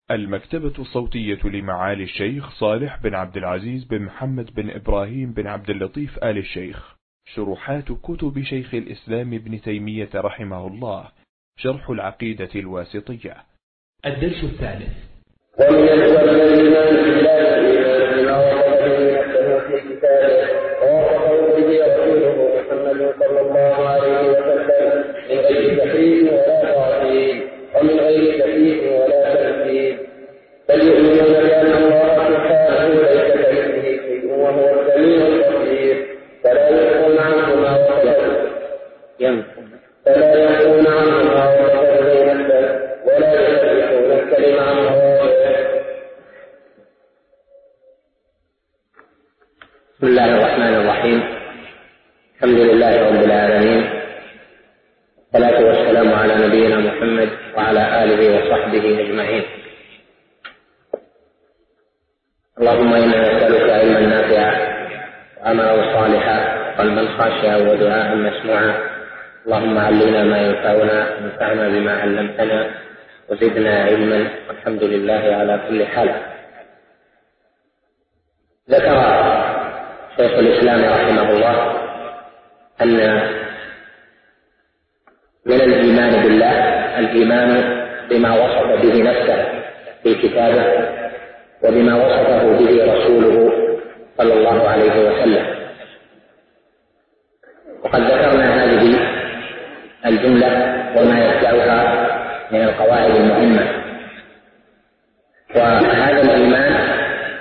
المكتبة الصوتية لمعالي الشيخ صالح بن عبد العزيز بن محمد بن إبراهيم بن عبد اللطيف آل الشيخ. شروحات كتب شيخ الإسلام ابن تيمية رحمه الله. شرح العقيدة الواسطية. الدرس الثالث. ومن الإيمان بالله بما وصف به نفسه في كتابه ووصفه به رسوله محمد صلى الله عليه وسلم من غير تحريف ولا تعطيل ومن غير تكييف ولا تمثيل، بل يؤمنون بأن الله سبحانه ليس كمثله شيء وهو السميع البصير، فلا ينفون عنه ما وصف به نفسه ولا يحرفون الكلم عن مواضعه. بسم الله الرحمن الرحيم. الحمد لله رب العالمين، والصلاة والسلام على نبينا محمد وعلى آله وصحبه أجمعين. اللهم إنا نسألك علما نافعا وعملا صالحا وقلبا خاشعا ودعاء مسموعا. اللهم علمنا ما ينفعنا وانفعنا بما علمتنا وزدنا علما، والحمد لله على كل حال. ذكر شيخ الإسلام رحمه الله أن من الإيمان بالله الإيمان بما وصف به نفسه في كتابه وبما وصفه به رسوله صلى الله عليه وسلم. وقد ذكرنا هذه الجملة وما يتبعها من القواعد المهمة. وهذا الإيمان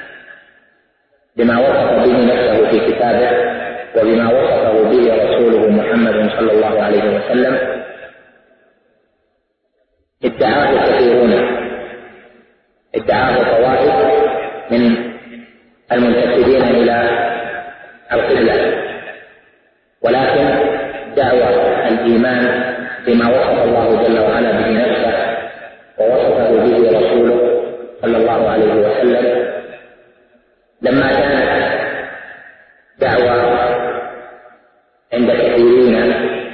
بما وصف به نفسه في كتابه وبما وصفه به رسوله محمد صلى الله عليه وسلم ادعاه كثيرون، ادعاه طوائف من المنتسبين إلى القبلة، ولكن دعوى الإيمان بما وصف الله جل وعلا به نفسه ووصفه به رسوله صلى الله عليه وسلم لما كانت دعوى عند كثيرين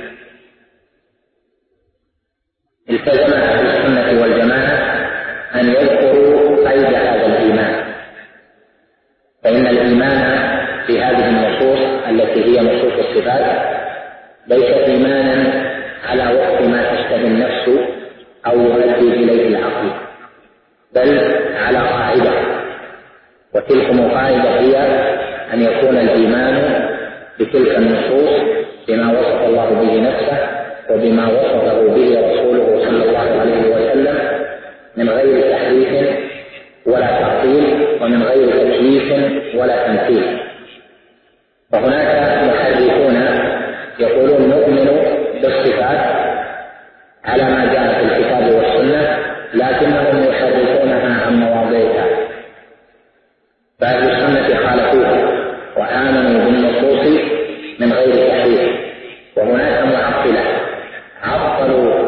التزم أهل السنة والجماعة أن يذكروا قيد هذا الإيمان، فإن الإيمان في هذه النصوص التي هي نصوص الصفات ليس إيمانا على وفق ما تشتهي النفس أو يؤدي إليه العقل، بل على قاعدة، وتلك القاعدة هي أن يكون الإيمان بتلك النصوص بما وصف الله به نفسه وبما وصفه به رسوله صلى الله عليه وسلم من غير تحريف ولا تعطيل ومن غير تكييف ولا تمثيل. فهناك محرفون يقولون نؤمن بالصفات على ما جاء في الكتاب والسنة، لكنهم يحرفونها عن مواضعها، فأهل السنة خالفوها وآمنوا بالنصوص من غير تحريف. وهناك معطلة عطلوا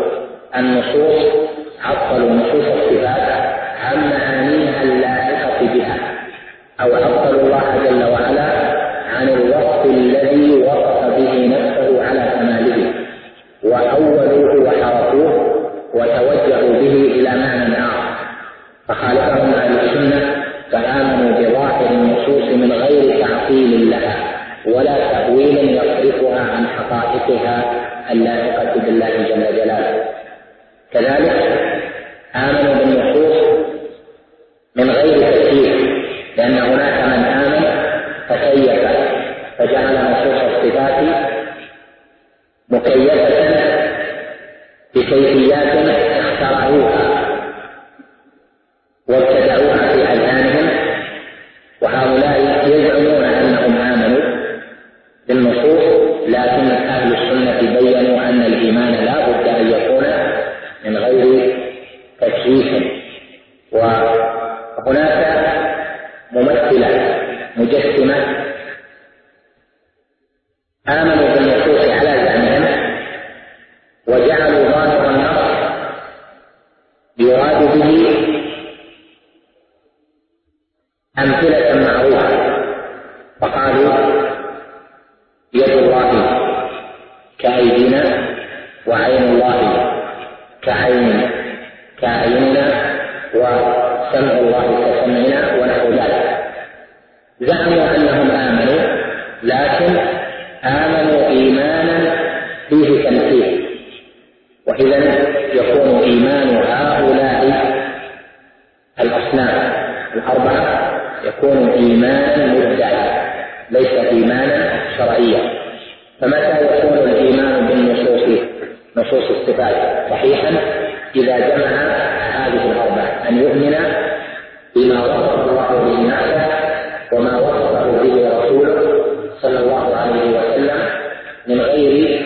نصوص الصفات عن معانيها اللائقة بها، أو عطلوا الله جل وعلا عن الوصف الذي وصف به نفسه على كماله، وأولوه وحرفوه وتوجهوا به إلى معنى آخر، فخالفهم أهل السنة فآمنوا بظاهر النصوص من غير تعطيل لها ولا تأويل يصرفها عن حقائقها اللائقة بالله جل جلاله. كذلك آمنوا بالنصوص من غير تكييف، لأن هناك من آمن فكيف فجعل نصوص الصفات مكيفة بكيفيات اخترعوها وابتدعوها في أذهانهم، وهؤلاء يزعمون أنهم آمنوا بالنصوص، لكن أهل السنة بيّنوا أن الإيمان لا بد أن يكون من غير تكييف. وهناك ممثلة مجسمة آمنوا بالنصوص على زعمهم وجعلوا ظاهر النص يراد به أمثلة معروفة، فقالوا يد الله كأيدينا وعين الله كأعيننا سمع الله كسمعنا ونحو ذلك. زعموا أنهم آمنوا، لكن آمنوا إيمانا فيه تمثيل، وإذا يكون إيمان هؤلاء الأصناف الأربعة يكون إيمانا مدعيا ليس إيمانا شرعيا. فمتى يكون الإيمان بالنصوص نصوص الصفات صحيحا؟ إذا جمع هذه الأربعة: أن يؤمن بما وصف الله به نفسه وما وصفه به رسوله صلى الله عليه وسلم من غير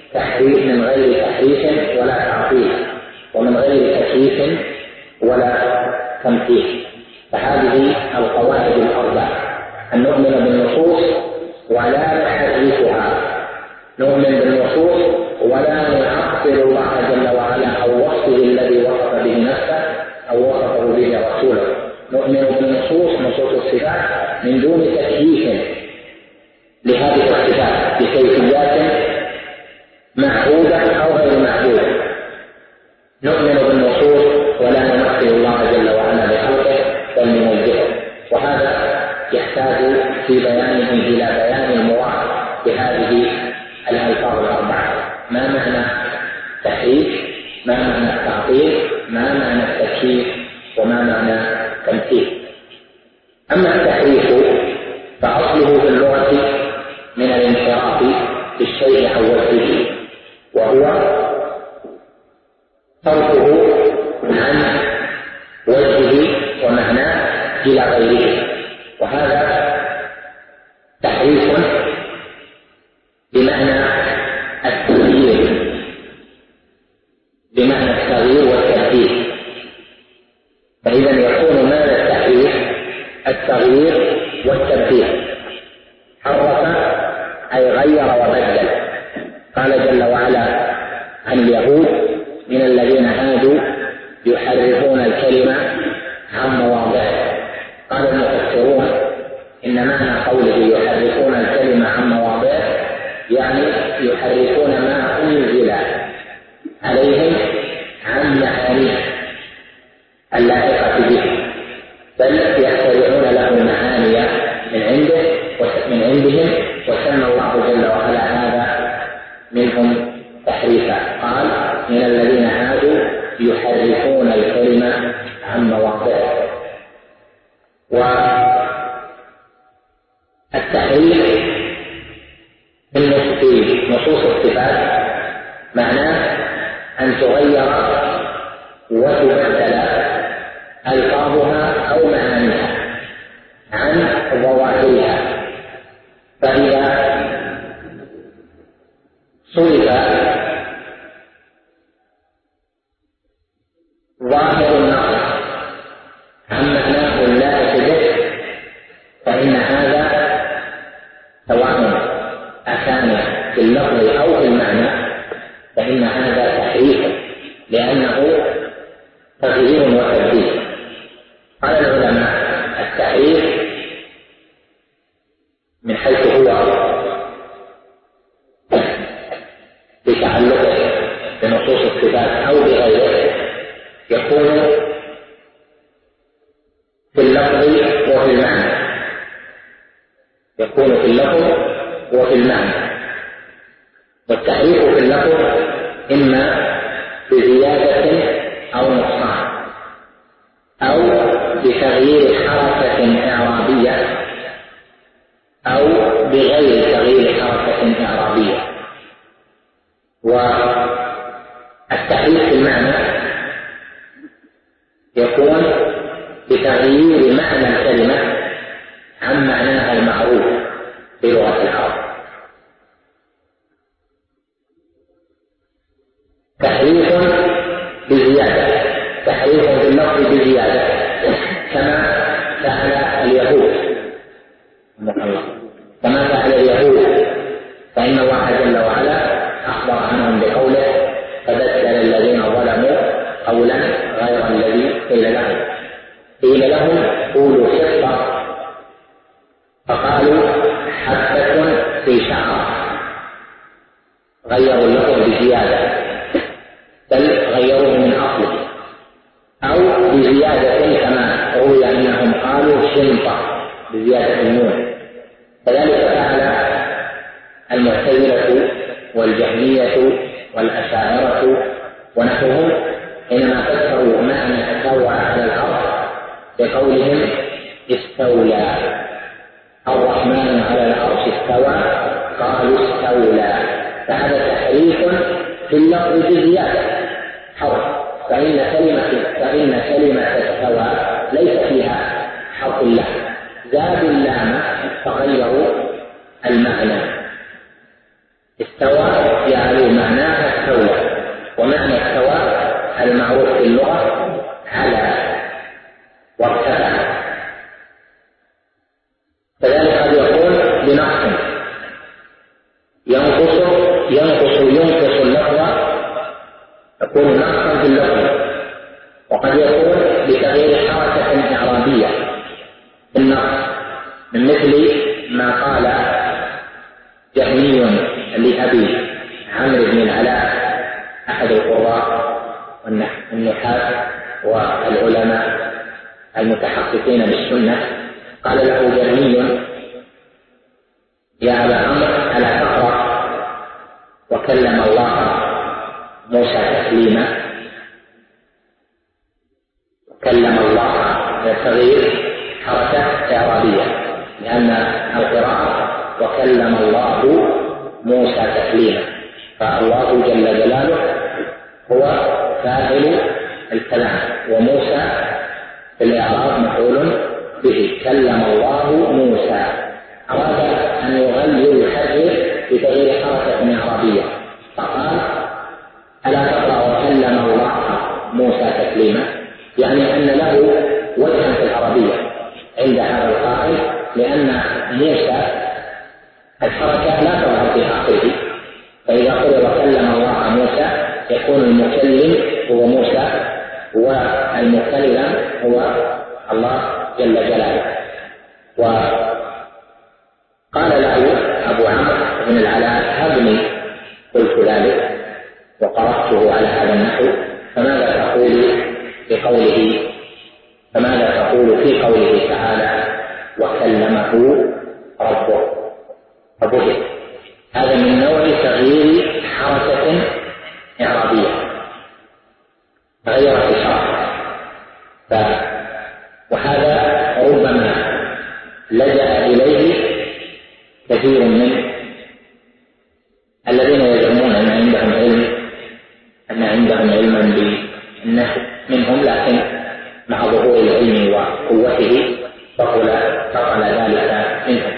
تحريف ولا تعطيل، ومن غير تكييف ولا تمثيل. فهذه القواعد الأربعة: أن نؤمن بالنصوص ولا نحرفها، نؤمن بالنصوص ولا نعطل الله جل وعلا أو وصفه الذي وصف به نفسه أو وصفه به رسوله، نؤمن بالنصوص نصوص الصفات من دون تكييف لهذه الصفات بكيفيات معهودة أو غير معهودة. نؤمن بالنصوص ولا نمثل الله جل وعلا بخلقه بل ننزهه، وهذا يحتاج في بيانه إلى بيان المراد بهذه الألفاظ الأربعة: ما معنى تحريف، ما معنى التعطيل، ما معنى التكييف، وما معنى التمثيل. أما التحريف فأصله في اللغة من الانحراف بالشيء عن وجهه، وهو صرفه عن وجهه ومعناه إلى غيره، وهذا تحريف بمعنى التغيير، بمعنى التغيير والتبديل. فإذا يكون معنى التحريف التغيير والتبديل. حرف أي غير وبدل. قال جل وعلا عن اليهود: من الذين هادوا يحرفون الكلمة عن مواضعه. قال المفسرون: إن معنى قوله يحرفون الكلمة عن مواضعه يعني يحرفون ما أنزل عليهم عن معانيه اللائقة به، بل يخترعون له معاني من عندهم، وسمى الله جل وعلا هذا منهم تحريفا. قال: من الذين هادوا يحرفون الكلمة عن مواضعه. والتحريف في نصوص الصفات معناه أن تغير وتبدل ألفاظها أو معانيها عن ظواهرها. فإذا صرف ظاهر النص عن معناه اللائق به فإن هذا سواء أكان في اللفظ أو في المعنى فإن هذا تحريف، لأنه تغيير وتبديل. قال العلماء: التحريف من حيث هو بتعلقه بنصوص الصفات أو بغيره يكون في اللفظ وفي المعنى، يكون في اللفظ وفي المعنى. والتحريف في اللفظ إما بزيادة أو نقصان، أو بتغيير حركة إعرابية أو بغير تغيير حركة إعرابية. والتحريف في المعنى يكون بتغيير معنى الكلمة عن معناها المعروف في لغة العرب. تحريف بزيادة، تحريف باللفظ بزيادة، كما فعل اليهود، كما فعل اليهود، فإن الله جل وعلا أخبر عنهم بقوله: فبدل الذين ظلموا قولا غير الذي قيل لهم. قيل لهم: قولوا حطة، فقالوا حبة في شعر. غيروا اللفظ بزيادة، بل غيروه من أصله، أو بزيادة ينطق بزيادة النون. كذلك فعل المعتزلة والجهمية والأشاعرة ونحوهم حينما فسروا معنى استوى على العرش بقولهم استولى. الرحمن على العرش استوى قالوا استولى، فهذا تحريف في اللفظ بزيادة حرف، فإن كلمة استوى ليس فيها حرف اللام، زادوا اللام فغيروا المعنى. استوى جعلوا معناها استولى، ومعنى استوى المعروف في اللغة على وارتفع. كذلك قد يكون بنقص ينقص اللفظ، يكون نقصا في اللفظ، وقد يكون بتغيير حركة إعرابية النقص، من مثل ما قال جهمي لأبي عمرو بن العلاء أحد القراء والنحاة والعلماء المتحققين بالسنة، قال له جهمي: يا أبا عمرو ألا تقرأ وكلم الله موسى تكليما؟ كلم الله بتغيير حركة إعرابية، لأن القراءة وكلم الله موسى تكليما، فالله جل جلاله هو فاعل الكلام، وموسى في الإعراب مفعول به. كلم الله موسى، أراد أن يغير يحرك بتغيير حركة إعرابية، فقال: ألا تقرأ وكلم الله موسى تكليما؟ يعني أن له وجها في العربية عند هذا القائل، لأن موسى الحركة لا تظهر في آخره، فإذا قيل وكلم الله موسى يكون المكلم هو موسى والمكلم هو الله جل جلاله. وقال له أبو عمرو بن العلاء: هبني. قلت ذلك وقرأته على هذا النحو، فماذا تقول في قوله تعالى: وكلمه ربه فبهت؟ هذا من نوع تغيير حركة إعرابية، تغيرت الحركة، وهذا ربما لجأ إليه كثير من الذين يزعمون أن عندهم علما بالنحو منهم، لكن مع ظهور العلم وقوته فقل ذلك منهم.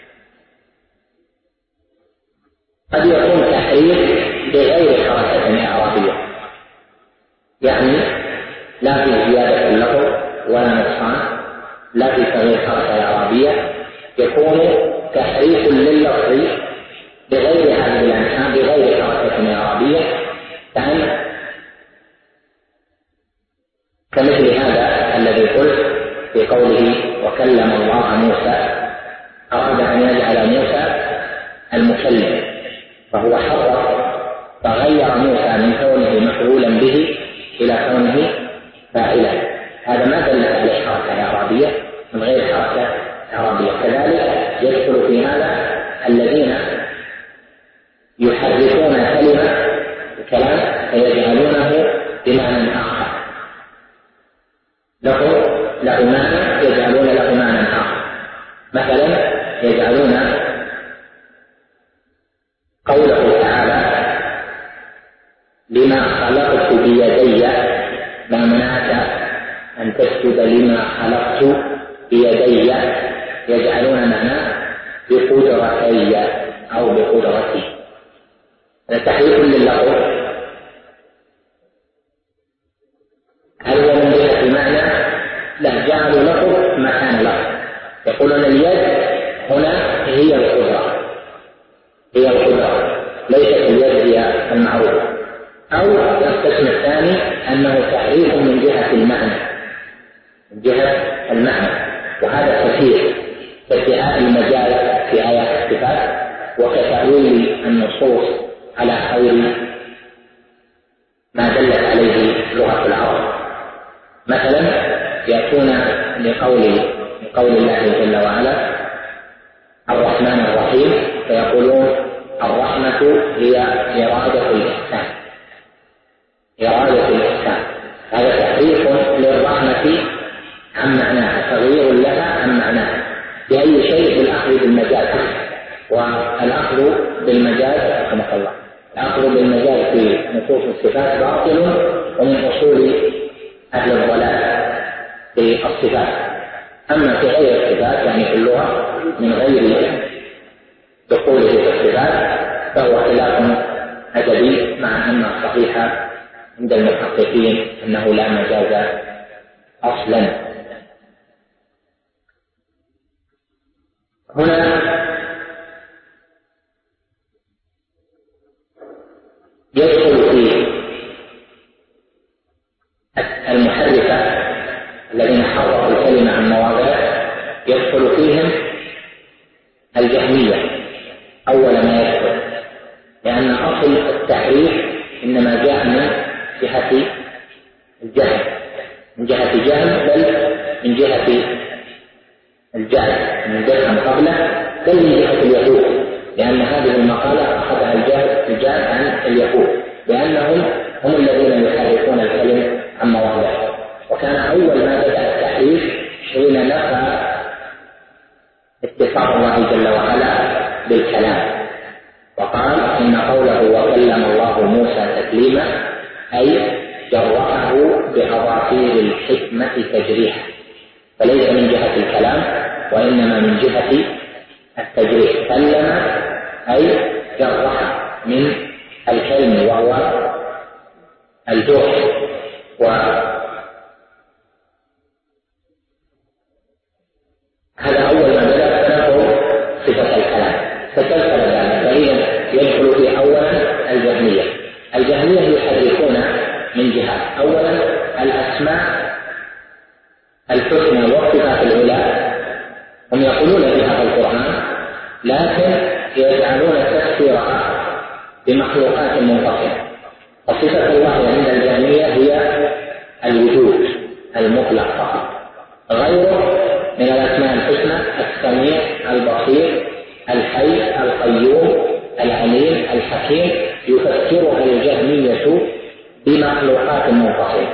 قد يكون تحريف بغير حركة إعرابية، يعني لا في زيادة اللفظ ولا نقصان، لا في تغيير حركة إعرابية، يكون تحريف لللفظ بغير هذه الأنحاء، بغير حركة إعرابية، كمثل هذا الذي قلت في قوله: وكلم الله موسى، أراد أن يجعل موسى المكلم، فهو حرف فغير موسى من كونه مفعولا به إلى كونه فاعلا، هذا ما دلت عليه حركة إعرابية من غير حركة إعرابية. كذلك يدخل في هذا الذين يحرفون الكلام فيجعلونه بمعنى آخر، له معنى يجعلون له معنى آخر. مثلا يجعلون قوله تعالى: لما خلقت بيدي ما منعك أن تسجد لما خلقت بيدي، يجعلون معناه بقدرتي أو بقدرتي، هذا تحريف لللفظ. هل هو من جهة المعنى؟ لا، جعلوا لفظ مكان لفظ، يقولون اليد هنا هي القدرة، ليست اليد هي المعروفة. أو القسم الثاني أنه تحريف من جهة المعنى، وهذا كثير كادعاء المجال في آيات الصفات، وكتأويل النصوص على خير ما دلت عليه لغة العرب. مثلا يأتون لقول من قول الله جل وعلا الرحمن الرحيم، فيقولون الرحمة هي إرادة الإحسان. إرادة الإحسان هذا تحريف للرحمة عن معناها، تغيير لها عن معناها بأي شيء؟ بالأخذ بالمجاز، والأخذ بالمجاز رحمه الله، الأخذ بالمجاز في نصوص الصفات باطل ومن أصول أهل الضلال في الصفات. أما في غير الصفات يعني في اللغة من غير دخوله في الصفات فهو خلاف أدبي، مع أن الصحيح عند المحققين أنه لا مجاز أصلا. هنا يدخل في المحرفة الذين حرفوا الكلمة عن مواضعه، يدخل فيهم الجهمية أول ما يدخل، لأن أصل التحريف إنما جاء من جهة الجهل، من جهة الجهل بل من جهة الجهل من درهم قبله، بل من جهة اليهود، لأن هذه المقالة أخذها الجهل عن اليهود، لأنهم هم الذين يحرفون الكلم عن مواضعه. وكان أول ما بدأ التحريف حين نفى اتصاف الله جل وعلا بالكلام، وقال إن قوله وكلم الله موسى تكليما أي جرأه بأظافير الحكمة تجريحا، فليس من جهة الكلام وإنما من جهة التجريح. كلم أي جرح من الكلم وهو الجرح، هذا أول ما بدأ تنفذ صفة الكلام، فتسلسل ذلك، فهي يدخل في أولا الجهمية. الجهمية يحرفون من جهة، أولا الأسماء الحسنى والصفات العلى هم يقولون بها في القرآن، لكن يجعلون تفسيرها بمخلوقات منفصلة. وصفة الله عند الجهمية هي الوجود المطلق فقط، غيره من الأسماء الحسنى السميع البصير الحي القيوم العليم الحكيم يفسرها الجهمية بمخلوقات منفصلة.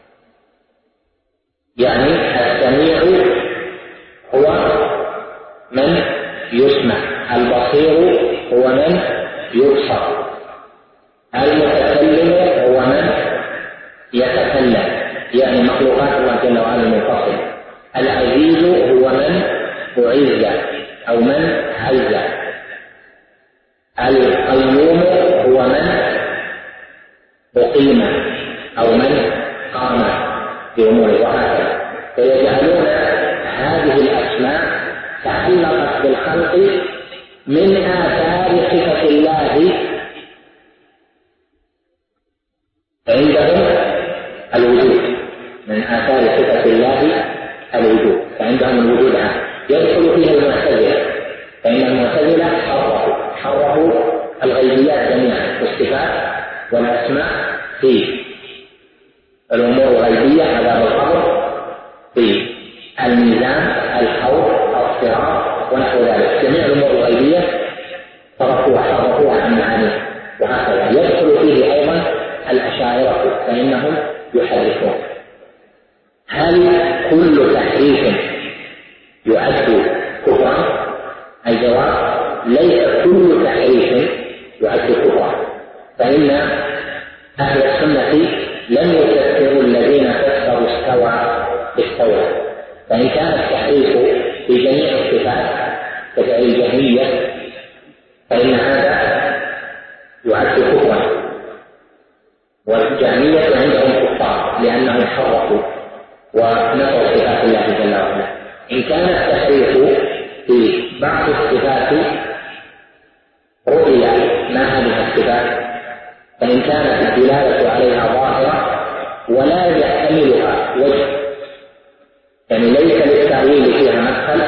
يعني السميع هو من يسمع، البصير هو من يبصر، المتكلم هو من يتكلم، يعني مخلوقات الله جل وعلا منفصلة. العزيز هو من أعز أو من عز، القيوم هو من أقيم أو من قام بأمور، وهكذا. فيجعلون هذه الأسماء تعلقت بالخلق من آثار صفة الله عندهم الوجود، من آثار صفة الله الوجود، فعندهم الوجود عام. يدخل فيه المعتزلة، فإن المعتزلة حرفوا الغيبيات جميعا، والصفات والأسماء في الأمور الغيبية، عذاب القبر، في الميزان، الحوض، الصراط ونحو ذلك، جميع الأمور الغيبية حرفوها عن معانيها، وهكذا. يدخل فيه أيضا الأشاعرة، فإنهم يحرفون. هل كل تحريف يعد كفرا؟ الجواب ليس كل تحريف يعد كفرا، فإن أهل السنة لم يكفروا الذين فسروا استوى، فإن كان التحريف في جميع الصفات كفعل الجهمية فإن هذا يعد كفرا، والجهمية عندهم كفار لأنهم حرفوا ونفوا صفات الله جل وعلا. إن كان التحريف في بعض الصفات رؤيا ما هذه الصفات، فإن كانت الدلالة عليها ظاهرة ولا يحتملها وجه، يعني ليس للتأويل فيها مدخل،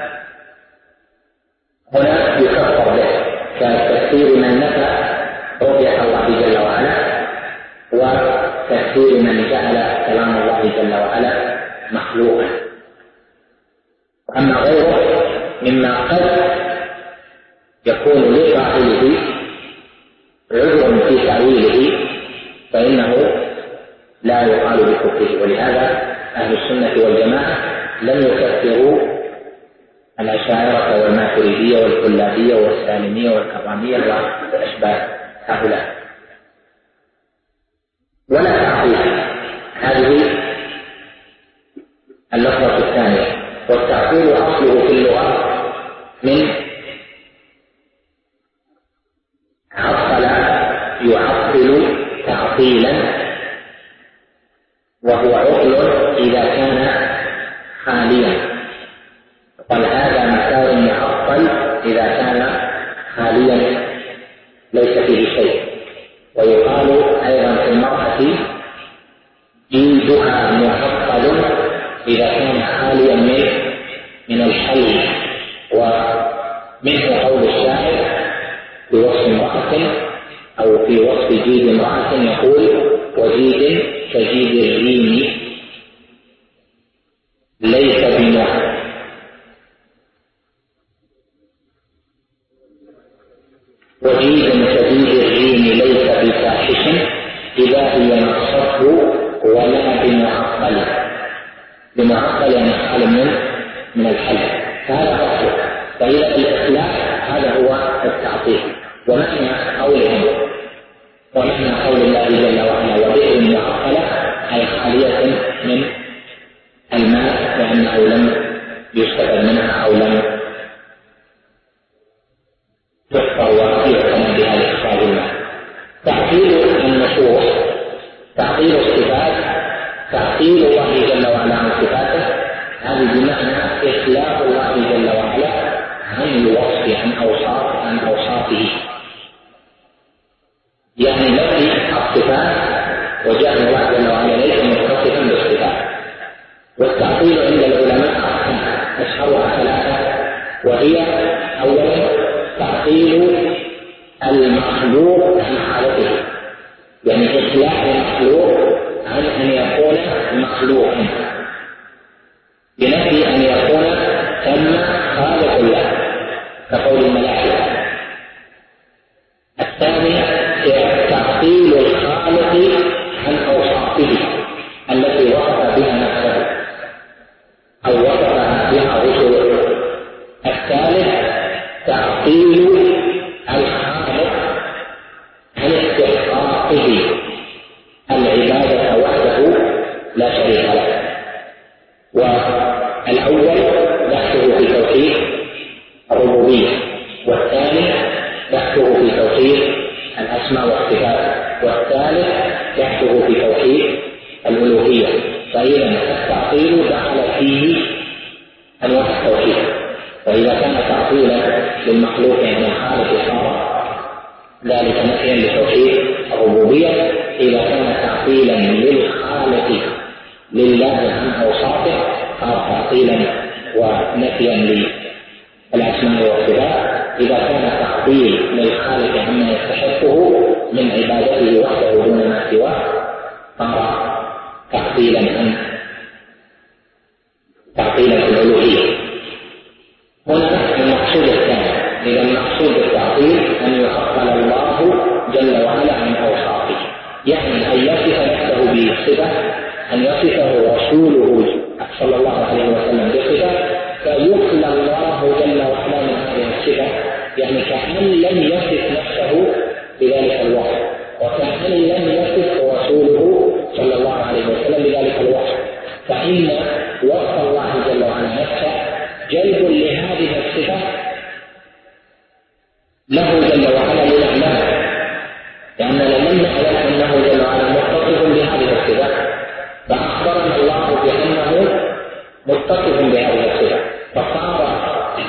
هنا يكفر به، كتفسير من نفى رؤية الله جل وعلا، وتفسير من جعل كلام الله جل وعلا مخلوقا. وغيره مما قد يكون لقائله عذر في تأويله فإنه لا يقال بكفره. ولهذا أهل السنة والجماعة لم يكفروا الأشاعرة والماتريدية والكلابية والسالمية والكرامية وأشباه هؤلاء ولا تعطيل. هذه اللفظة الثانية. والتعطيل أصله في اللغة من عطل يعطل تعطيلا، وهو عطل إذا كان خاليا. قال هذا مكان معطل إذا كان خاليا ليس فيه شيء. ويقال أيضا في المرأة جلدها معطل إذا كان خاليا من الحل. ومنه قول الشاعر في وصف امرأة أو في وصف جيد امرأة يقول وجيد كجيد الريم ليس بمعطل وجيد كجيد الريم ليس بفاحش إذا هي نقصته ولا بمعطل. بمعطل يعني حال من الحل. هذا أصله. فإذا الإخلاء هذا هو التعطيل. ومعنى قول الله جل وعلا وبئر معطلة أي خالية من الماء لأنه لم يستفد منها أو لم تحفر ويعتنى بها لإخراج الماء. تعطيل النصوص، تعطيل الصفات، تعطيل الله جل وعلا عن صفاته، هذه بمعنى إخلاء الله جل وعلا عن الوصف عن أوصافه. يعني نفي الصفات وجعل الله جل وعلا ليس متصفا بالصفات. والتعطيل عند العلماء أشهرها ثلاثة، وهي أولا تعطيل المخلوق عن حالته، يعني إخلاء المخلوق عن أن يكون مخلوقا بنفي أن يكون ثم خالق له كقول الملائكة. الثاني تعطيل الخالق عن أوصافه التي وصف بها نفسه أو وصفها بها رسله. الثالث تعطيل الخالق عن استحقاقه العبادة وحده لا شريك له. والأول بحثه في توحيد الربوبية، والثاني بحثه في توحيد الأسماء والصفات، والثالث بحثه في توحيد الألوهية. فإذا التعطيل دخل فيه أنواع التوحيد. فإذا كان تعطيلا للمخلوق عن الخالق صار ذلك نفيا لتوحيد الربوبية. إذا كان تعطيلا للخالق لله عن أوصافه صار تعطيلا ونفيا للأسماء والصفات. إذا كان تعطيل للخالق عما يستحقه من عبادته وحده دون ما سواه صار تعطيلا في الألوهية. هنا المقصود الثاني. إذا المقصود بالتعطيل أن يعطل الله جل وعلا عن أوصافه، يعني أن يصف نفسه بصفة، أن يصفه رسوله صلى الله عليه وسلم بصفة فيخلى الله جل وعلا من هذه الصفة، يعني كأن لم يصف نفسه بذلك الوصف، وكأن لم يصف رسوله صلى الله عليه وسلم بذلك الوصف. فإن وصف الله جل وعلا نفسه جلب لهذه الصفة له جل وعلا لنعلمه، لأننا لم نعلم أنه جل وعلا متصف بهذه الصفة، فأخبرنا الله بأنه متصف بهذه الصفة، فصار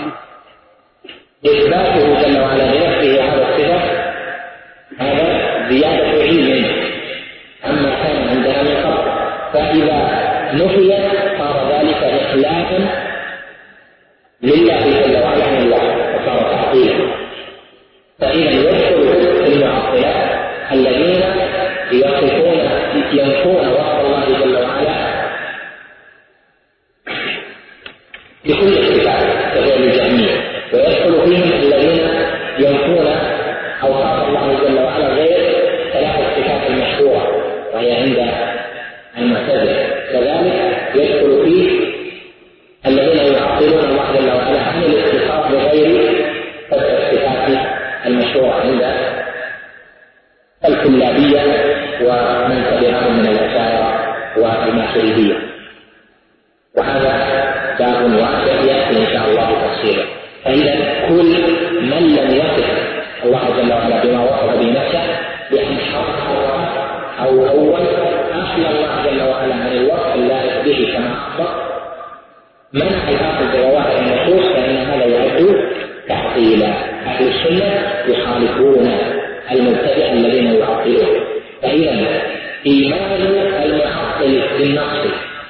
إثباته جل وعلا لنفسه هذا الصفة هذا زيادة علم عما كان عندنا من قبل. فإذا نفي صار ذلك إخلاء لله جل وعلا عن الله وصار تعطيلا. فإذا يدخل في المعطلة الذين ينفون وصف الله جل وعلا بكل الصفات وهذا باب واسع يأتي إن شاء الله تفصيله. فإذا كل من لم يصف الله جل وعلا بما وصف به نفسه بأن حرف أو أول أخلى الله جل وعلا عن الوصف اللائق به كما أخبر منع الحافظ بظواهر النصوص، فإن هذا يعد تعطيلا. أهل السنة يخالفون المبتدع الذين يعطلون. فإذا إيمان المعطل بالنص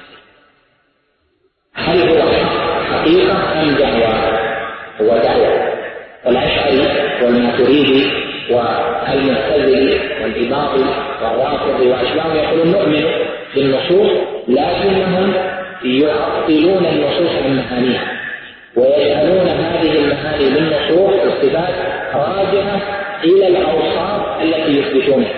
هل هو حقيقة أم دعوة؟ هو دعوة. والأشعري والماتريدي والمعتزلي والإباضي والرافضي وأشباههم يقولون نؤمن بالنصوص، لكنهم يعطلون النصوص عن معانيها ويجعلون هذه المعاني للنصوص والصفات راجعة إلى الأوصاف التي يثبتونها.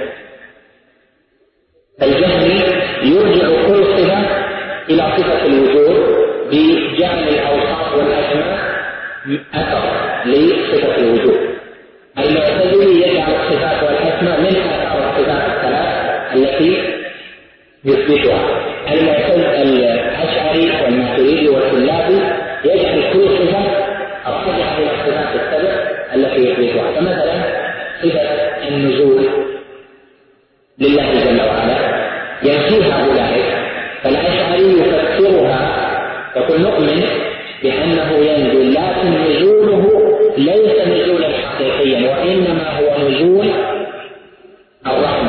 الجهمي يرجع كل صفة إلى صفة الوجود بجعل الأوصاف والأسماء أثر لصفة الوجود. المعتزلي يجعل الصفات والأسماء من آثار الصفات الثلاث التي يثبتها. الأشعري والماتريدي والكلابي يجعل كل صفة راجعة إلى الصفات السبع التي يثبتها. فمثلا صفة النزول لله جل وعلا ينفيها أولئك، فالأشعري يفسرها يقول نؤمن بأنه ينزل، لكن نزوله ليس نزولا حقيقيا وإنما هو نزول الرحمة،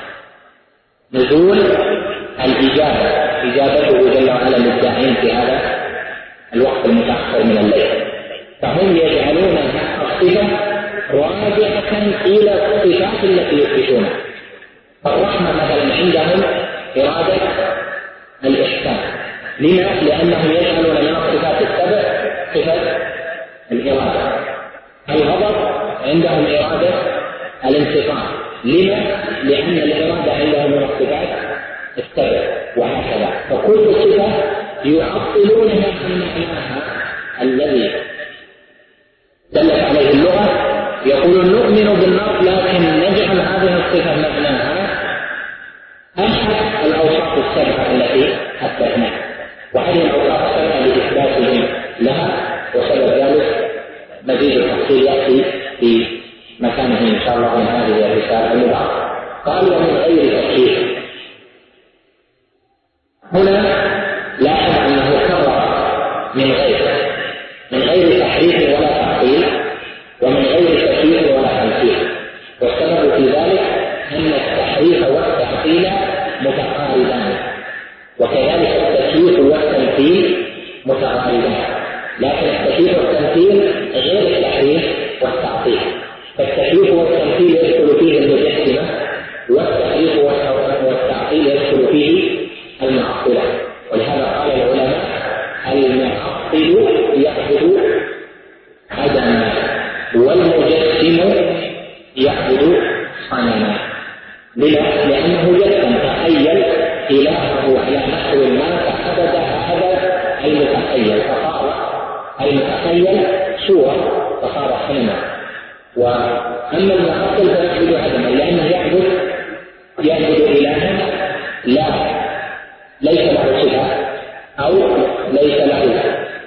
نزول الإجابة، إجابته جل وعلا للداعين في هذا الوقت المتأخر من الليل. فهم يجعلون الصفة راجعة إلى الصفات التي يثبتونها. فالرحمة مثلا عندهم إرادة الإحسان. لما؟ لأنهم يجعلون من الصفات السبع صفة الإرادة. الغضب عندهم إرادة الانتقام. لما؟ لأن الإرادة عندهم من الصفات السبع، وهكذا. فكل صفة يعطلونها عن معناها الذي دلت عليه اللغة. يقولون نؤمن بالنص لكن نجعل هذه الصفة معناها أحد الأوصاف السبعة التي أثبتناها، وهذه الأوصاف السبعة لإثباتهم لها، وسبب ذلك مزيد التفصيل يأتي في مكانه إن شاء الله من هذه الرسالة المباركة. قال ومن غير تكييف. هنا لاحظ أنه كرر من غير تحريف ولا تعطيل، ومن غير تكييف ولا تمثيل. والسبب في ذلك أن التحريف والتعطيل متقاربان، وكذلك التكييف والتمثيل متقاربان، لكن التكييف والتمثيل غير التحريف والتعطيل. فالتكييف والتمثيل يدخل فيه المجسمة، والتحريف والتعطيل يدخل فيه المعطلة. ولهذا قال العلماء المعطل يعبد عدما والمجسم يعبد صنما. لأنه جسم تخيل إلهه على نحو ما فحدد المتخيل، فصار المتخيل صورة فصار صنما. وأما المعطل فيعبد عدما لأنه يعبد إلها ليس له صفة أو ليس له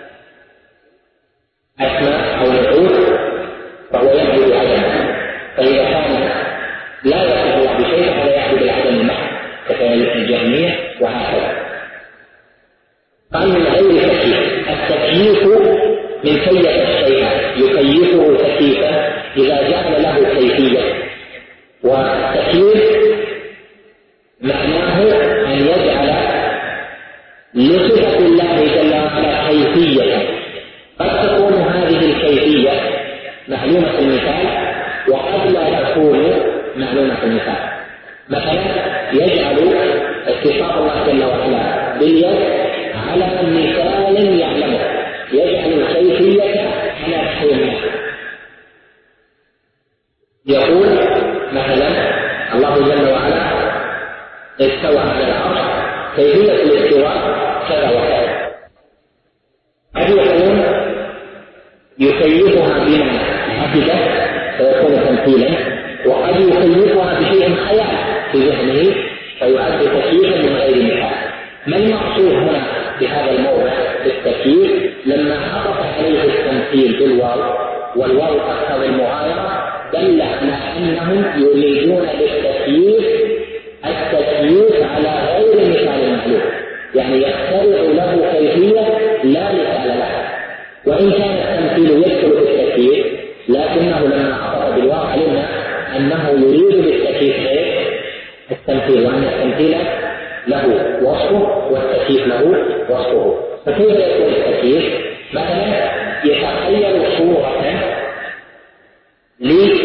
أسماء أو نعوت، فهو يعبد عدما. فإذا كان لا يصف الله بشيء فهو يعبد العدم المحض كفعل الجهمية وهكذا. قال من غير تكييف. التكييف من كيف الشيء يكيفه تكييفا إذا جعل له كيفية. والتكييف معناه أن يجعل لصفة الله جل وعلا كيفية، قد تكون هذه الكيفية معلومة المثال وقد لا تكون معلومة المثال. مثلا يجعل اتصاف الله جل وعلا باليد على مثال يعلمه، يجعل الكيفية على نحو ما. يقول مثلا الله جل وعلا استوى على العرش، كيفية الاستواء كذا وكذا. قد يكون يكيفها بما عقده فيكون تمثيلا، وقد يكيفها بشيء خيال في ذهنه فيعد تكييفا من غير مثال. ما المقصود هنا بهذا الموضع بالتكييف لما عطف عليه التمثيل بالواو، والواو تقتضي المغايرة، دل على أنهم يريدون بالتكييف التكييف على غير مثال معلوم، يعني يخترع له كيفية لا مثال لها. وإن كان التمثيل يدخل في التكييف، لكنه لما عطف بالواو علمنا أنه يريد بالتكييف التمثيل، وأن التمثيل له وصفه والتكييف له وصفه. فكيف يكون التكييف؟ مثلا يتخيل صورة ليد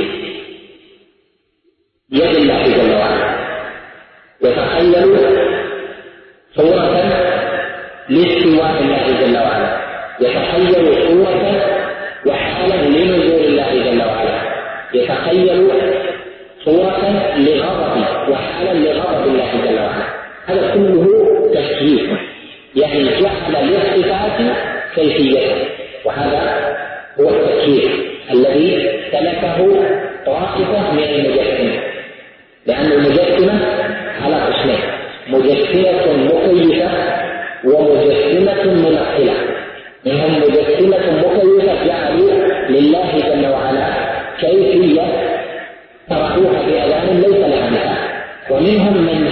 الله جل وعلا، يتخيل صورة لاستواء الله جل وعلا، يتخيل صورة وحالا لنزول الله جل وعلا، يتخيل صورة لغضب وحالا لغضب الله جل وعلا. هذا كله تكييف، يعني جعل للصفات كيفية، وهذا هو التكييف الذي سلكه طائفة من المجسمة، لأن المجسمة على قسمين: مجسمة مكيفة ومجسمة ممثلة. منهم مجسمة مكيفة جعلوا لله جل وعلا كيفية تركوها بأذان ليس لها مثال، ومنهم من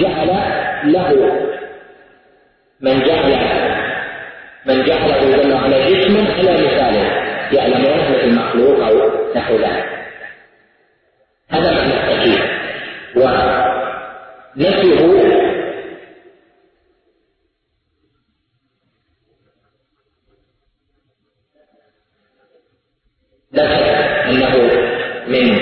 جعله جل وعلا جسما على مثاله يعلمونه مثل المخلوق أو نحو ذلك. هذا معنى التكييف. ونفيه لا شك أنه من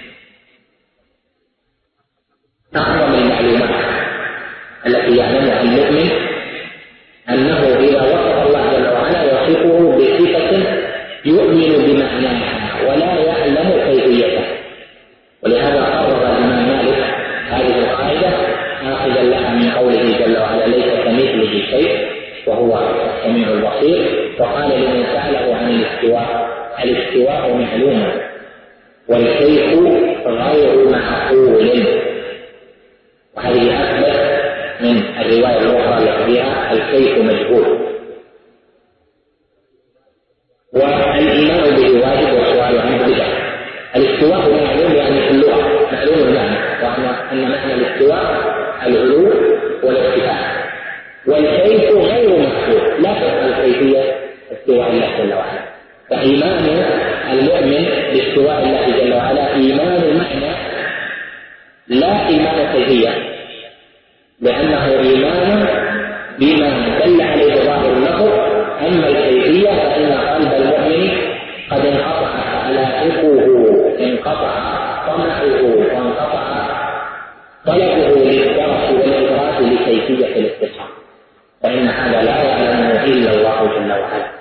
أعظم المعلومات التي يعلمها المؤمن، أنه إذا وصف الله جل وعلا يصفه بصفة يؤمن بمعناها ولا يعلم كيفيتها. ولهذا قرر الإمام مالك هذه القاعدة آخذا لها من قوله جل وعلا: ليس كمثله شيء وهو السميع البصير. وقال لمن سأله عن الاستواء معلوم والكيف غير معقول. وهذه أكبر من الرواية الأخرى التي فيها الكيف مجهول. والإيمان به واجب والسؤال عنه بدعة. الاستواء معلوم يعني في اللغة معلوم المعنى، وأن معنى الاستواء العلو والارتفاع. والكيف غير معقول، لا تفعل كيفية استواء الله جل وعلا. فإيمان المؤمن باستواء الله جل وعلا إيمان المعنى لا إيمان كيفية، لأنه إيمان بما دل عليه ظاهر اللفظ. أما الكيفية فإن قلب المؤمن قد انقطع خلائقه، انقطع طمعه، وانقطع طلبه للدرس والإدراك لكيفية الاتصال، فإن هذا لا يعلمه إلا الله جل وعلا.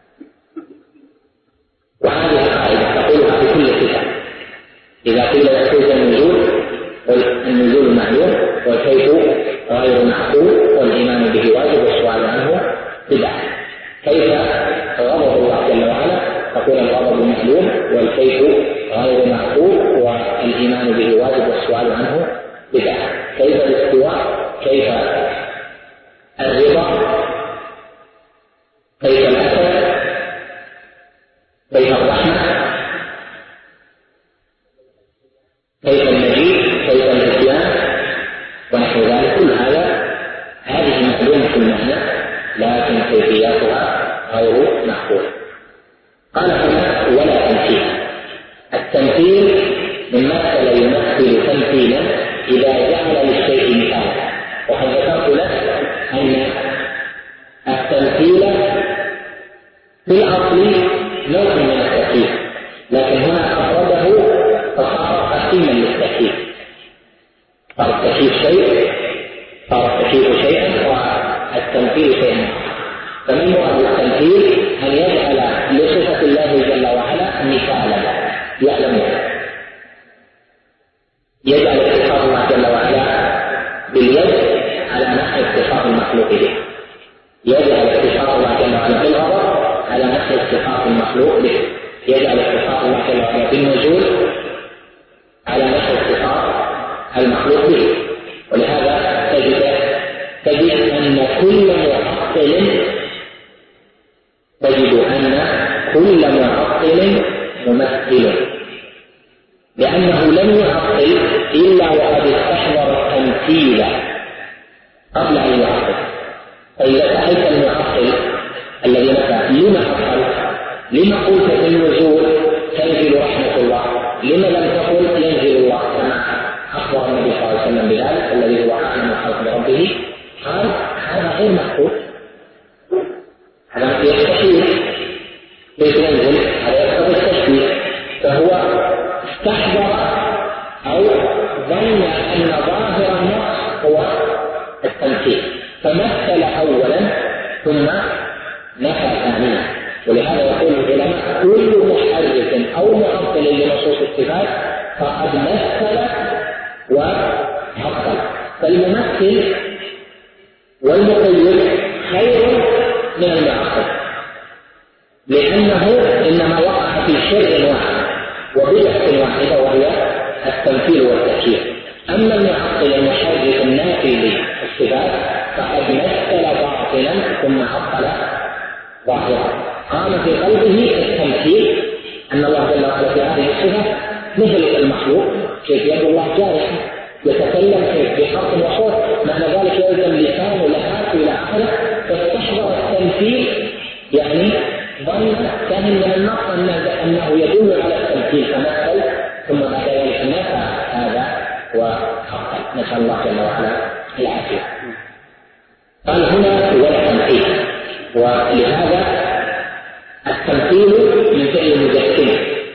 وهذه القاعدة تقولها في كل كتاب. إذا قيل كيف النزول معلوم والكيف غير معقول والإيمان به واجب والسؤال عنه بدعة. كيف غضب الله جل وعلا؟ تقول الغضب معلوم والكيف غير معقول والإيمان به واجب والسؤال عنه بدعة. كيف الاستواء؟ كيف الرضا؟ كيف الأسد؟ كيف الرحمة؟ كيف المجيد؟ كيف الاتيان؟ ونحو ذلك. كل هذه معلومة المعنى، لكن كيفياتها غير معقولة. قال هنا: ولا تمثيل. التمثيل من مثل يمثل تمثيلا إذا جعل للشيء مثالا. وقد ذكرت لك أن التمثيل في الأصل نوع من التكييف، لكن هنا أفرده فصار قسيما للتكييف. صار التكييف شيء، صار التكييف شيئا، والتمثيل شيئا. فمن مراد التمثيل أن يجعل لصفة الله جل وعلا مثالا يعلمه، يجعل اتصاف الله جل وعلا باليد على نحو اتصاف المخلوق به، يجعل اتصاف الله جل وعلا بالغضب على نحو اتصاف المخلوق به، يجعل اتصاف الله جل وعلا بالنزول على نحو اتصاف المخلوق به. ولهذا تجد أن كل معطل كل معطل ممثل، لأنه لم يعطل إلا وقد استحضر التمثيل قبل أن يعطل. فإذا سألت المعطل الذي نفى لما عطل؟ لما قلت في النزول تنزل رحمة الله؟ لما لم تقل ينزل الله كما أخبر النبي صلى الله عليه وسلم بذلك الذي هو أعلم الخلق بربه؟ قال هذا غير محفوظ، هذا يستحيل كيف ينزل، هذا يقتضي التشبيه. فهو استحضر أو ظن أن ظاهر النص هو التمثيل فمثل أولا ثم نفى ثانيا. ولهذا يقول العلماء كل محرف أو معطل لنصوص الصفات فقد مثل وعطل. فالممثل والمقيد خير من المعطل، لأنه إنما وقع في شر واحد وبدعة واحدة وهي التمثيل والتشبيه. أما المعطل المحرف النافي للصفات فقد مثل باطلا ثم عطل ظاهرا. قام في قلبه التمثيل أن الله جل وعلا في هذه الصفة مثل المخلوق، كيف يد الله جارحة يتكلم بحرف وصوت، معنى ذلك يلزم لسانه لحاته إلى آخره، فاستحضر التمثيل يعني ظن فهم من النص أنه يدل على التمثيل فمثل ثم بعد ذلك نفى هذا وعطل. نسأل الله جل وعلا العافية. قال هنا هو التمثيل، ولهذا التمثيل من فعل المجسمة،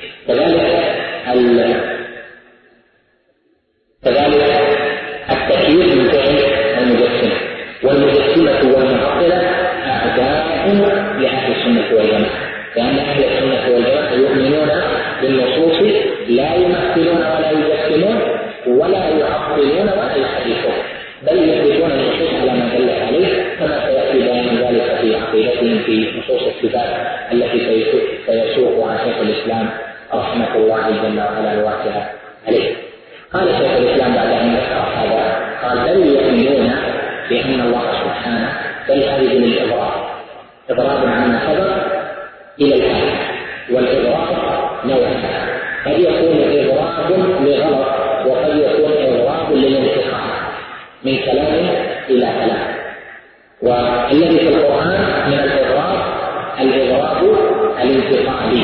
كذلك التكييف من فعل المجسمة، والمجسمة والمعطلة أعداء لأهل السنة والجماعة، لأن أهل السنة والجماعة يؤمنون بالنصوص لا يمثلون ولا يجسمون ولا يعطلون ولا يحرفون، بل يثبتون النصوص على ما دلت عليه، كما سيأتي بيان ذلك في عقيدتهم في نصوص الصفات التي سيسوقها شيخ الإسلام رحمة الله جل وعلا الواسعة عليه. قال شيخ الإسلام بعد أن ذكر هذا قال بل يؤمنون بأن الله سبحانه، بل هذه إضراب عما سبق إلى الآن، والإضراب نوعان، قد يكون إضراب لغلط وقد يكون إضراب للانتقال من كلام إلى كلام. والذي في القرآن من الإضراب الانتقالي،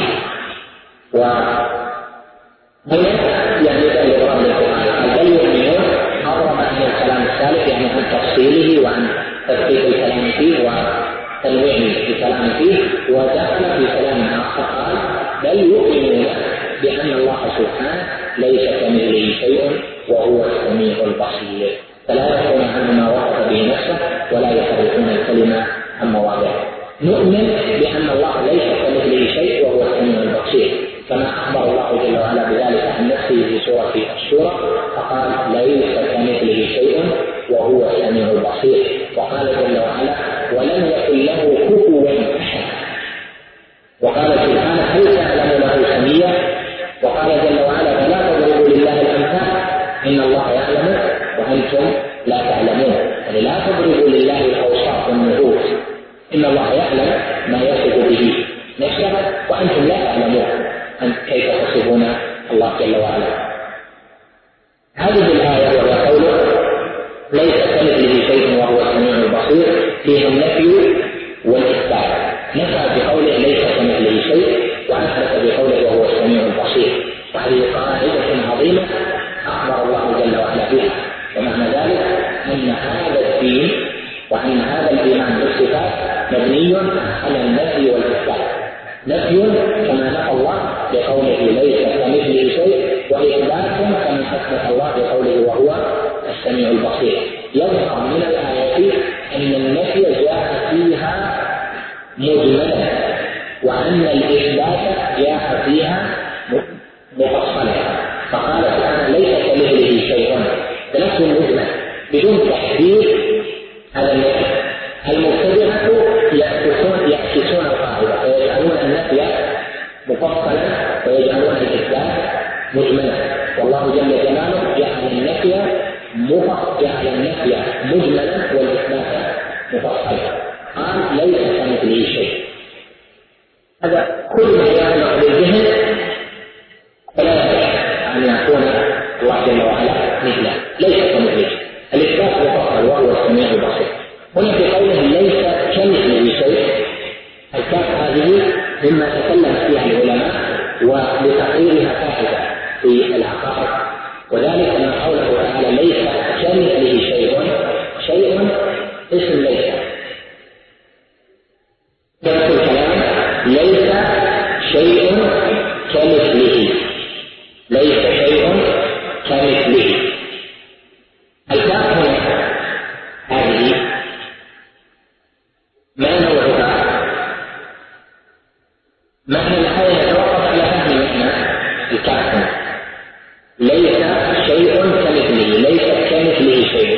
وهنا يعني الإضراب الانتقالي. بل يؤمنون أضرب عن الكلام الثالث يعني عن تفصيله وعن تدقيق الكلام فيه وتنويع الكلام فيه، ودخل في كلام آخر قال بل يؤمنون بأن الله سبحانه ليس كمثله شيء وهو السميع البصير، فلا يكون عنه ما وصف به نفسه ولا يحرفون الكلمة عن مواضعه. نؤمن بأن الله ليس كمثله شيء وهو السميع البصير، كما أخبر الله جل وعلا بذلك عن نفسه في سورة الشورى فقال ليس كمثله شيء وهو السميع البصير، وقال جل وعلا ولم يكن له كفوا أحد، وقال سبحانه هل تعلم له سميا، وقال جل وعلا فلا تضربوا لله الأمثال إن الله يعلم وأنتم لا تعلمون، يعني لا تضربوا لله الأوصاف والنعوت، إن الله يعلم ما يصف به نفسه وأنتم لا تعلمون كيف تصفون الله جل وعلا. هذه الآية وهي قوله ليس كمثله شيء وهو السميع البصير فيها النفي والإثبات، نفى بقوله ليس كمثله شيء وأثبت بقوله وهو السميع البصير، وهذه قاعدة عظيمة أخبر الله جل وعلا بها. ومعنى ذلك أن هذا الدين وأن هذا الإيمان بالصفات مبني على النفي والإثبات، نفي كما نفى الله بقوله ليس كمثله شيء، وإثبات كما أثبت الله بقوله وهو السميع البصير. يظهر من الآيات أن النفي جاء فيها مجملا وأن الإثبات جاء فيها مفصلا، فقال سبحانه ليس كمثله شيء بنفس مجمل بدون تحديد هذا النفي. المبتدعة يعكسون القاعدة ويجعلون النفي مفصلا ويجعلون الإثبات مجملا، والله جل جلاله جعل النفي مجملا والإثبات مفصلا. قال ليس كمثله شيء، هذا كل ما يعلق بالذهن فلا يصح أن يكون الله جل وعلا مثله، ليس كمثله. الإثبات يفصل وهو السميع البصير. هنا في قوله ليس كمثله شيء، الكاف هذه مما تكلم فيها العلماء ولتقريرها فائدة في العقائد، وذلك أن قوله تعالى ليس كمثله شيء، شيء اسم ليس، كما في الكلام ليس شيء كمثله، ليس شيء كمثله. الكاف هنا هذه ما نوعها؟ معنى الآية يتوقف على فهم معنى الكاف هنا. ليس شيء كمثله، ليس كمثله شيء.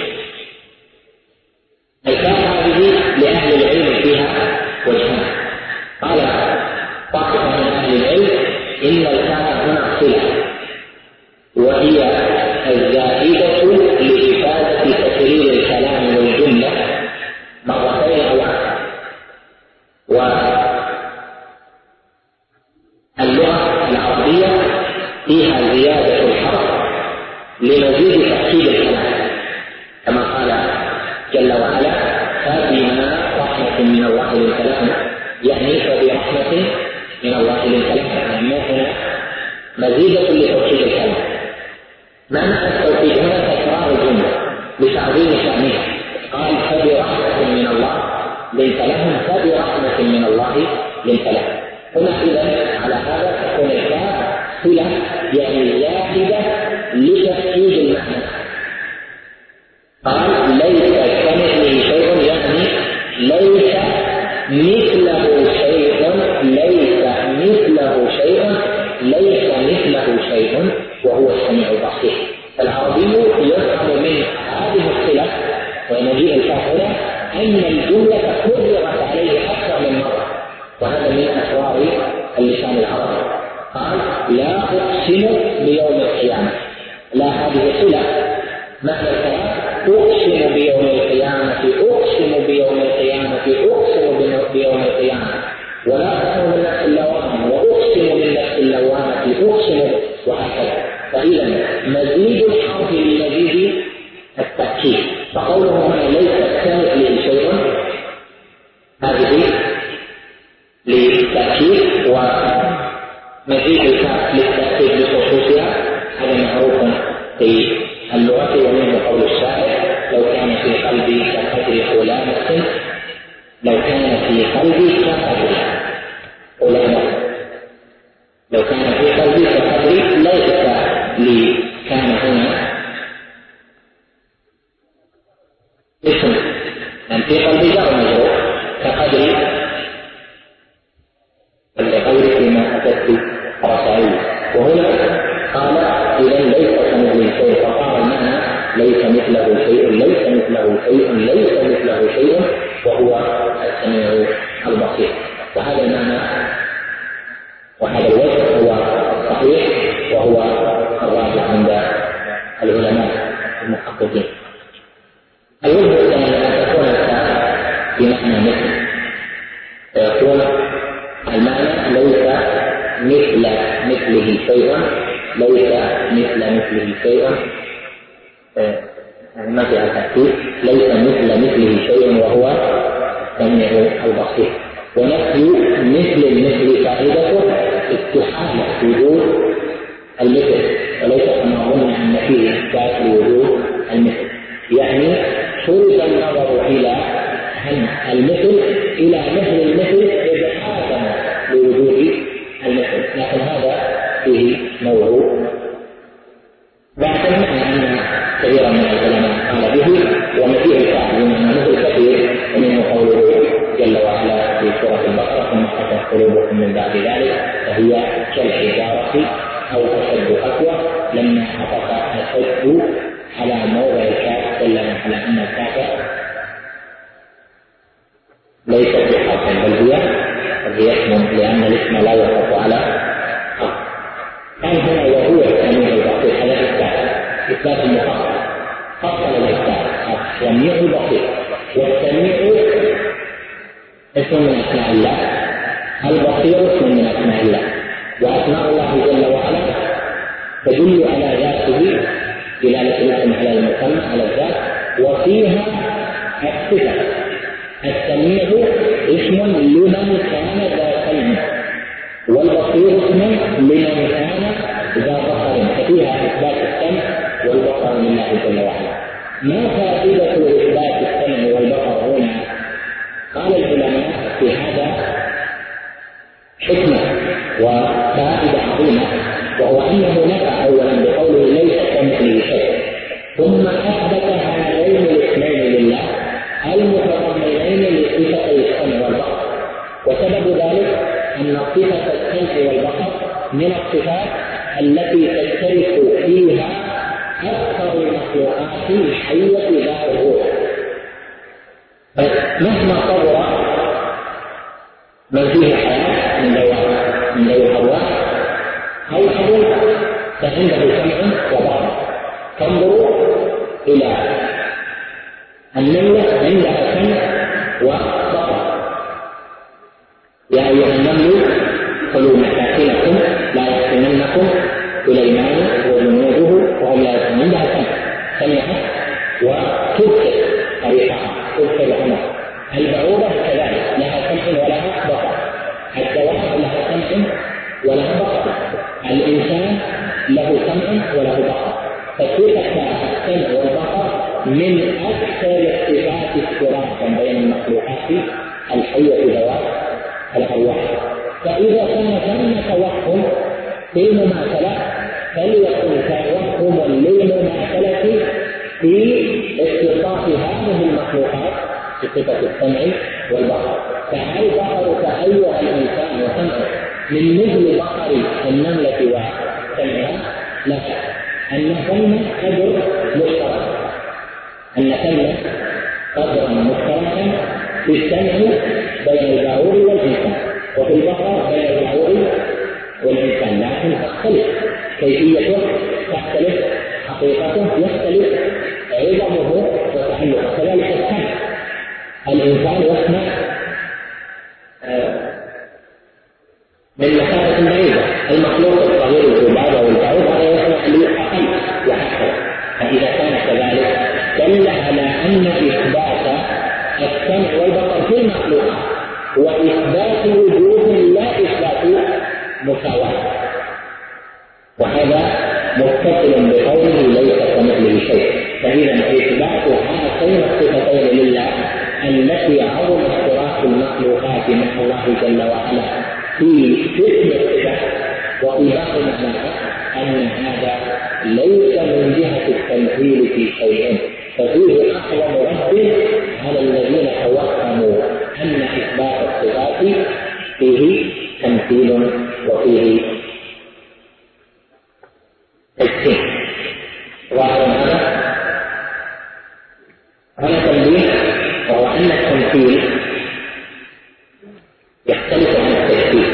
الكاف هذه لأهل العلم فيها وجهان. قال طائفة من أهل العلم إن الكاف هنا صلة، وهي الزائدة لإفادة تكرير الكلام والجملة مرتين أو أكثر. واللغة العربية فيها زيادة الحرف لمزيد تأكيد الكلام، كما قال جل وعلا فبما رحمة من الله لنت لهم، يعني فبرحمة من الله لنت لهم، يعني هنا مزيدة لتوكيد الكلام. معنى التوكيد هنا تكرار الجملة لتعظيم شأنها، قال فبرحمة من الله لنت لهم، فبرحمة من الله لنت لهم. هنا إذن على هذا تكون الكاف صلة، يعني زائدة لتأكيد المعنى. قال ليس كمثله شيء، يعني ليس مثله شيء، ليس مثله شيء، ليس مثله شيء، وهو السميع البصير. فالعربي يفهم من هذه الصلة ومجيء الكاف هنا أن الجملة كررت عليه أكثر من مرة، وهذا من أسرار اللسان العربي. قال لا أقسم بيوم القيامة، لا هذه صلة. معنى الكلام أقسم بيوم القيامة، أقسم بيوم القيامة، أقسم بيوم القيامة، ولا أقسم بالنفس اللوامة، وأقسم بالنفس اللوامة، أقسم، وهكذا. فإذا مزيد الحرف لمزيد التأكيد. فقوله هنا ليس كمثله شيء هذه للتأكيد، ومزيد الكاف للتأكيد بخصوصها، هذا معروف في اللغة. ومنه قول الشاعر لو كان في قلبي كقدر خلامة، لو كان في قلبي كقدر خلامة، لو كان في قلبي كقدر، ليس لي كان هنا اسم، يعني في قلبي جار مجرور كقدر القول فيما أتت رسائل. وهنا قال إذا ليس كمثله شيء، فقال المعنى ليس مثله شيء، ليس مثله شيء، ليس مثله شيء، وهو السميع البصير. وهذا المعنى وهذا الوجه هو الصحيح، وهو الراجح عند العلماء المحققين. الوجه الثاني أن تكون الكاف بمعنى مثل، فيكون المعنى ليس مثله شيء، ليس مثله شيء، ما فيها تأكيد، ليس مثله شيء، وهو السميع البصير. ونفي مثل المثل فائدته استحالة وجود المثل، وليس كما ظن أن فيه إثبات لوجود المثل، يعني صرف النظر إلى المثل إلى مثل المثل إبحاثا لوجود المثل، لكن هذا فيه موضوع. بعد أن كثيرا من العلماء قال به، ومثير الكافر بمعنى مثل كثير، ومنه قوله جل وعلا في سورة البقرة ثم قست قلوبكم من بعد ذلك فهي كالحجارة أو أشد قسوة، لما عطف أشد على موضع الكاف دل على أن الكاف ليست بحرف بل هي اسم، لأن الاسم لا يقف على حرف. كان هنا وهو السميع البصير، هذا إثبات المفصل، فصل الإثبات السميع البصير. والسميع اسم من أسماء الله البصير اسم من أسماء الله، وأسماء الله جل وعلا تدل على ذاته دلالة الاسم على المسمى على الذات، وفيها الصفة. السميع اسم لمن كان ذا سمع، والبصير اسم لمن كان ذا بصر، ففيها إثبات السمع والبصر لله جل وعلا. ما فائدة إثبات السمع والبصر هنا؟ قال العلماء في هذا حكمة وفائدة عظيمة، وهو أنه نفع أولا بقوله ليس كمثله شيء، ثم أثبت هذين الاثنين لله المتضمنين لصفة السمع والبصر. وسبب ذلك أن صفة السمع والبصر من الصفات التي تشترك فيها أكثر المخلوقات الحية ذات الروح. مهما صبر من فيه حياة من ذوي الأرواح أو حبل فعنده سمع وبصر. فانظروا إلى النملة عندها سمع وبصر. يا أيها النمل ادخلوا مساكنكم لا يحطمنكم سليمان وجنوده وهم لا يشعرون. عندها سمع وتبصر طريقها، تبصر الأمر. البعوضة كذلك لها سمع ولها بصر، الدواب لها سمع ولها بصر، الإنسان له سمع وله بصر. فصفة السمع والبصر من أكثر الصفات اشتراكا بين المخلوقات الحية ذوات الأرواح. فإذا كان ثمة توهم في المماثلة فليكن توهم للمماثلة في اتصاف هذه المخلوقات بصفة السمع والبصر. فهل بصرك أيها الإنسان وسمعك من مثل بصر النملة وسمعها؟ لا، أن ثم قدر مشترك، أن ثم قدرا مشتركا في السمع بين البعوض والإنسان، وفي البصر بين البعوض والإنسان، لكن تختلف كيفيته، تختلف حقيقته، يختلف عظمه وتعلقه. كذلك السمع، الإنسان يسمع من مسافة بعيدة، المخلوق الصغير الذباب والبعوض هذا يسمع لأقل وأكثر. فإذا كان كذلك دل على أن إثبات السمع والبصر في المخلوقات وإثبات وجود لا إثبات مساواة، وهذا متصل بقوله ليس كمثله شيء. فإذا إثبات هاتين الصفتين لله التي عظم اشتراك المخلوقات مع الله جل وعلا في اسم الصفة وفي باقي معناها، أن هذا ليس من جهة التمثيل في شيء، ففيه أعظم رد على الذين توهموا أن إثبات الصفات فيه تمثيل وفيه تجسيم. ظاهر هذا تنبيه، وهو أن التمثيل يختلف عن التشبيه.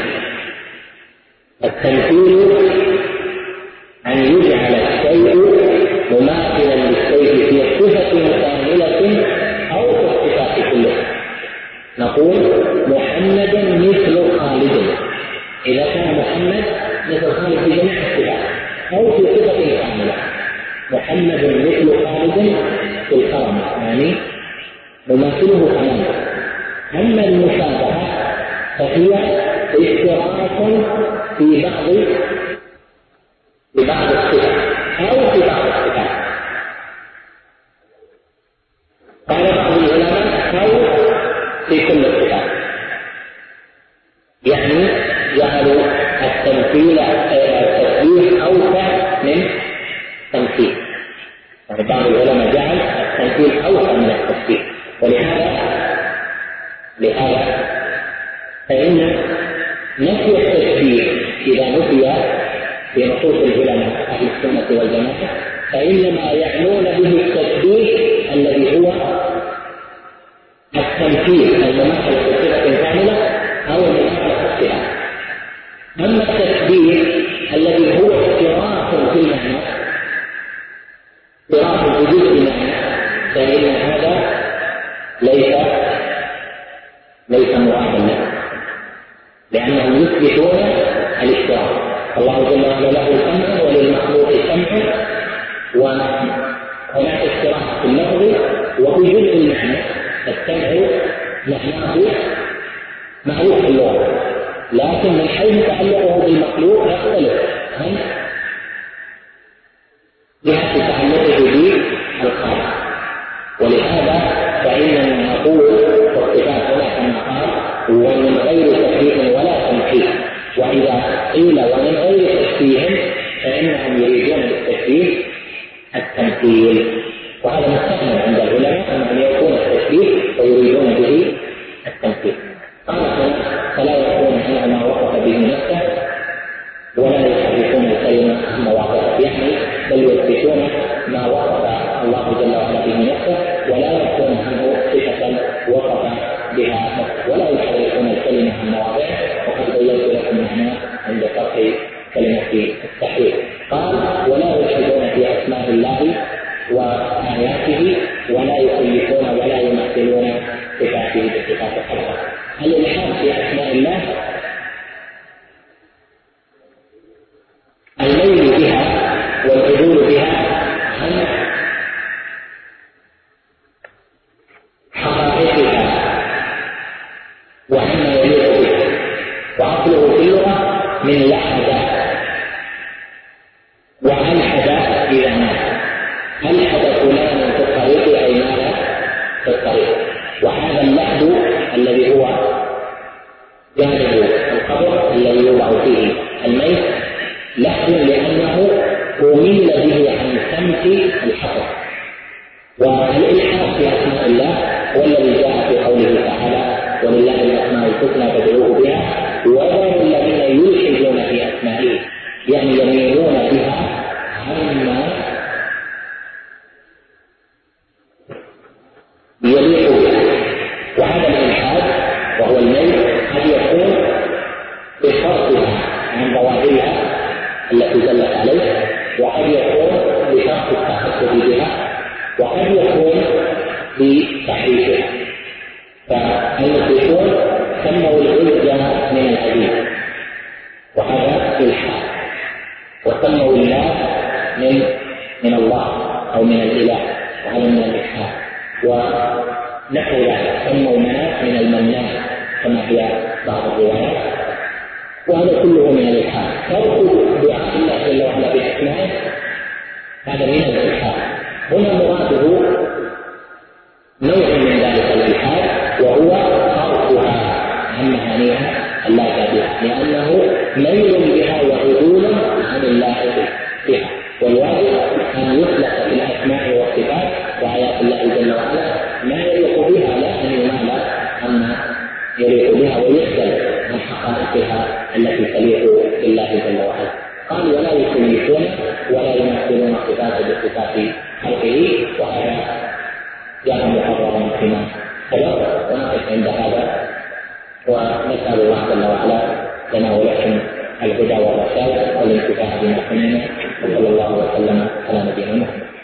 التمثيل أن يجعل الشيء مماثلا للشيء في صفة كاملة أو في الصفات كلها. نقول محمد مثل خالد، إذا كان محمد مثل خالد في جميع الصفات أو في صفة كاملة. محمد مثل خالد في الكرم، يعني مماثله تماما. أما المشابهة فهي اشتراك في بعض الصفات أو في بعض الصفات. قال بعض العلماء أو في كل الصفات، يعني جعلوا التشبيه أوسع من تمثيل. يعني بعض العلماء جعل التمثيل أوسع من التشبيه، ولهذا فإن نفي التشبيه إذا نفي في نصوص العلماء أهل السنة والجماعة فإنما يعنون به التشبيه الذي هو التمثيل المماثل في صفة كاملة أو المماثلة في صفة. أما التشبيه الذي هو اشتراك في المعنى، اشتراك الوجود في المعنى، فإن هذا ليس مرادا له. لأنهم يثبتون الاشتراك. الله جل وعلا له سمع وللمخلوق سمع، وهناك اشتراك في اللفظ وفي جزء المعنى. السمع معناه معروف في اللغة، لكن من حيث تعلقه بالمخلوق يختلف عن جهة تعلقه بالخالق. ولهذا فإننا نقول والصفات هنا كما قال ومن غير تكييف ولا تمثيل. وإذا قيل ومن غير تشبيه فإنهم يريدون بالتشبيه التمثيل، وهذا مستعمل عند العلماء أنهم يكون التشبيه ويريدون به التمثيل. قال فلا يكون على ما وصف به نفسه ولا يحرفون الكلمة عن مواضعه، يعني بل يثبتون ما وصف الله جل وعلا به نفسه ولا يكون عنه صفة وصف بها نفسه، ولا يحرفون الكلمة عن مواضعه. وقد بينت لكم معناه عند شرح كلمة التحريف. قال ولا يلحدون في أسماء الله وآياته ولا يكيفون ولا يمثلون صفاته بصفات خلقه. الإلحاد في أسماء الله الميل بها والعدول بها عن حقائقها وعما يليق بها. وأصله في اللغة من لحد، وألحد إذا مات، ألحد فلان في الطريق أي مات في الطريق. وهذا اللحد الذي هو جانب القبر الذي يوضع فيه الميت لحد لأنه أميل به عن سمت الحفر. والإلحاد في أسماء الله هو الذي جاء في قوله تعالى ولله الأسماء الحسنى فادعوه بها وذروا الذين يلحدون في أسمائه، يعني يميلون بها عما يليق بها. وهذا الإلحاد وهو الميل قد يكون بصرفها عن ظواهرها التي دلت عليه، وقد يكون بشرط التحدث بها، وقد يكون بتحريفها. فالمشركون سموا العزة من العزيز وهذا إلحاد، وسموا الله من الله أو من الإله وهذا من الإلحاد. ونحو ذلك سموا مناة من المنان كما هي بعض الروايات، وهذا كله من الإلحاد. ترك دعاء الله جل وعلا بأسمائه هذا من الإلحاد. هنا مراده نوع من ذلك الإلحاد وهو صرفها عن معانيها اللائقة بها، لأنه ميل بها وعدول عن اللائق بها. والواجب أن يخلق في الأسماء والصفات وآيات الله جل وعلا ما يليق بها، لا أن يمال عما يليق بها ويخجل عن حقائقها التي تليق بالله جل وعلا. قال ولا يكيفون ولا يمثلون صفاته بصفات خلقه، وهذا جاء مقررا فيما سبق. ونقف عند هذا ونسأل الله جل وعلا لنا ولكم الهدى والرشاد والانتفاع بما سمعنا، وصلى الله وسلم على نبينا محمد.